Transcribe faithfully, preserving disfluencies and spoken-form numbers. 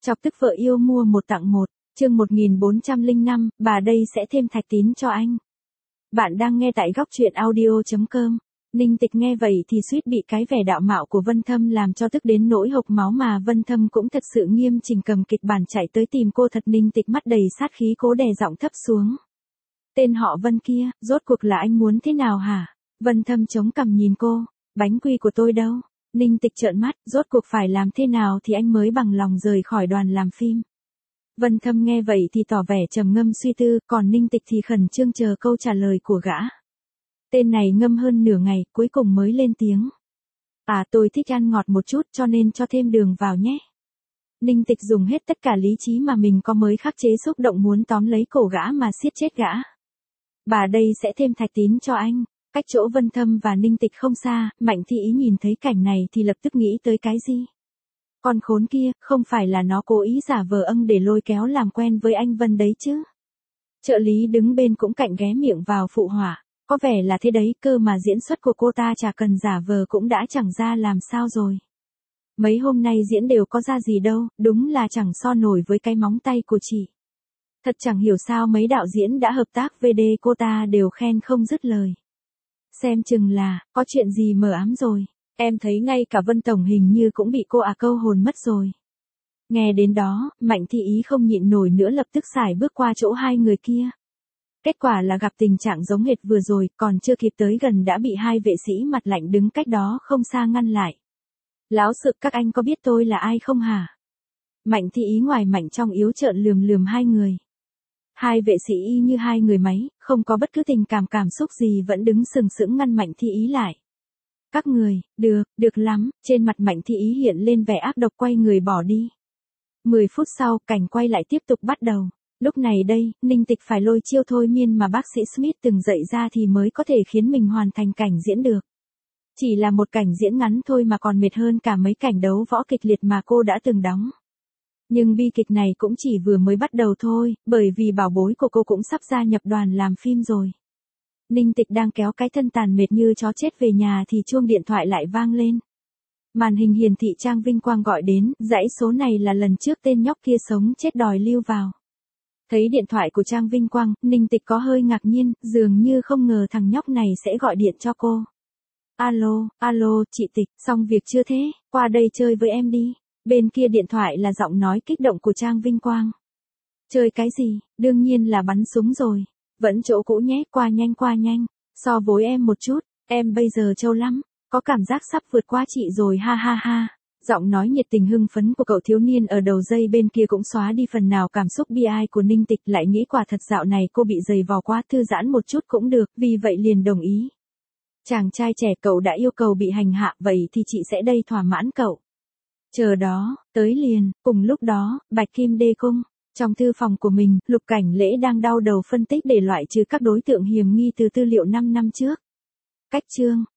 Chọc tức vợ yêu mua một tặng một, chương một nghìn bốn trăm lẻ năm, bà đây sẽ thêm thạch tín cho anh. Bạn đang nghe tại góc truyện audio chấm com. Ninh Tịch nghe vậy thì suýt bị cái vẻ đạo mạo của Vân Thâm làm cho tức đến nỗi hộc máu, mà Vân Thâm cũng thật sự nghiêm chỉnh cầm kịch bản chạy tới tìm cô thật. Ninh Tịch mắt đầy sát khí cố đè giọng thấp xuống. Tên họ Vân kia, rốt cuộc là anh muốn thế nào hả? Vân Thâm chống cằm nhìn cô, bánh quy của tôi đâu? Ninh Tịch trợn mắt, rốt cuộc phải làm thế nào thì anh mới bằng lòng rời khỏi đoàn làm phim. Vân Thâm nghe vậy thì tỏ vẻ trầm ngâm suy tư, còn Ninh Tịch thì khẩn trương chờ câu trả lời của gã. Tên này ngâm hơn nửa ngày, cuối cùng mới lên tiếng. À, tôi thích ăn ngọt một chút cho nên cho thêm đường vào nhé. Ninh Tịch dùng hết tất cả lý trí mà mình có mới khắc chế xúc động muốn tóm lấy cổ gã mà siết chết gã. Bà đây sẽ thêm thạch tín cho anh. Cách chỗ Vân Thâm và Ninh Tịch không xa, Mạnh Thị Ý nhìn thấy cảnh này thì lập tức nghĩ tới cái gì? Con khốn kia, không phải là nó cố ý giả vờ âng để lôi kéo làm quen với anh Vân đấy chứ? Trợ lý đứng bên cũng cạnh ghé miệng vào phụ họa. Có vẻ là thế đấy, cơ mà diễn xuất của cô ta chả cần giả vờ cũng đã chẳng ra làm sao rồi. Mấy hôm nay diễn đều có ra gì đâu, đúng là chẳng so nổi với cái móng tay của chị. Thật chẳng hiểu sao mấy đạo diễn đã hợp tác vê đê cô ta đều khen không dứt lời. Xem chừng là, có chuyện gì mờ ám rồi. Em thấy ngay cả Vân Tổng hình như cũng bị cô à câu hồn mất rồi. Nghe đến đó, Mạnh Thị Ý không nhịn nổi nữa lập tức xài bước qua chỗ hai người kia. Kết quả là gặp tình trạng giống hệt vừa rồi, còn chưa kịp tới gần đã bị hai vệ sĩ mặt lạnh đứng cách đó không xa ngăn lại. Láo sự, các anh có biết tôi là ai không hả? Mạnh Thị Ý ngoài mạnh trong yếu trợn lườm lườm hai người. Hai vệ sĩ y như hai người máy, không có bất cứ tình cảm cảm xúc gì vẫn đứng sừng sững ngăn Mạnh Thị Ý lại. Các người, được, được lắm, trên mặt Mạnh Thị Ý hiện lên vẻ ác độc quay người bỏ đi. Mười phút sau, cảnh quay lại tiếp tục bắt đầu. Lúc này đây, Ninh Tịch phải lôi chiêu thôi miên mà bác sĩ Smith từng dạy ra thì mới có thể khiến mình hoàn thành cảnh diễn được. Chỉ là một cảnh diễn ngắn thôi mà còn mệt hơn cả mấy cảnh đấu võ kịch liệt mà cô đã từng đóng. Nhưng bi kịch này cũng chỉ vừa mới bắt đầu thôi, bởi vì bảo bối của cô cũng sắp gia nhập đoàn làm phim rồi. Ninh Tịch đang kéo cái thân tàn mệt như chó chết về nhà thì chuông điện thoại lại vang lên. Màn hình hiển thị Trang Vinh Quang gọi đến, dãy số này là lần trước tên nhóc kia sống chết đòi lưu vào. Thấy điện thoại của Trang Vinh Quang, Ninh Tịch có hơi ngạc nhiên, dường như không ngờ thằng nhóc này sẽ gọi điện cho cô. Alo, alo, chị Tịch, xong việc chưa thế, qua đây chơi với em đi. Bên kia điện thoại là giọng nói kích động của Trang Vinh Quang. Chơi cái gì, đương nhiên là bắn súng rồi. Vẫn chỗ cũ nhé, qua nhanh qua nhanh. So với em một chút, em bây giờ trâu lắm, có cảm giác sắp vượt qua chị rồi ha ha ha. Giọng nói nhiệt tình hưng phấn của cậu thiếu niên ở đầu dây bên kia cũng xóa đi phần nào cảm xúc bi ai của Ninh Tịch, lại nghĩ quả thật dạo này cô bị giày vò quá, thư giãn một chút cũng được, vì vậy liền đồng ý. Chàng trai trẻ, cậu đã yêu cầu bị hành hạ, vậy thì chị sẽ đây thỏa mãn cậu. Chờ đó, tới liền. Cùng lúc đó, Bạch Kim Đê Cung. Trong thư phòng của mình, Lục Cảnh Lễ đang đau đầu phân tích để loại trừ các đối tượng hiểm nghi từ tư liệu năm năm trước. Cách chương,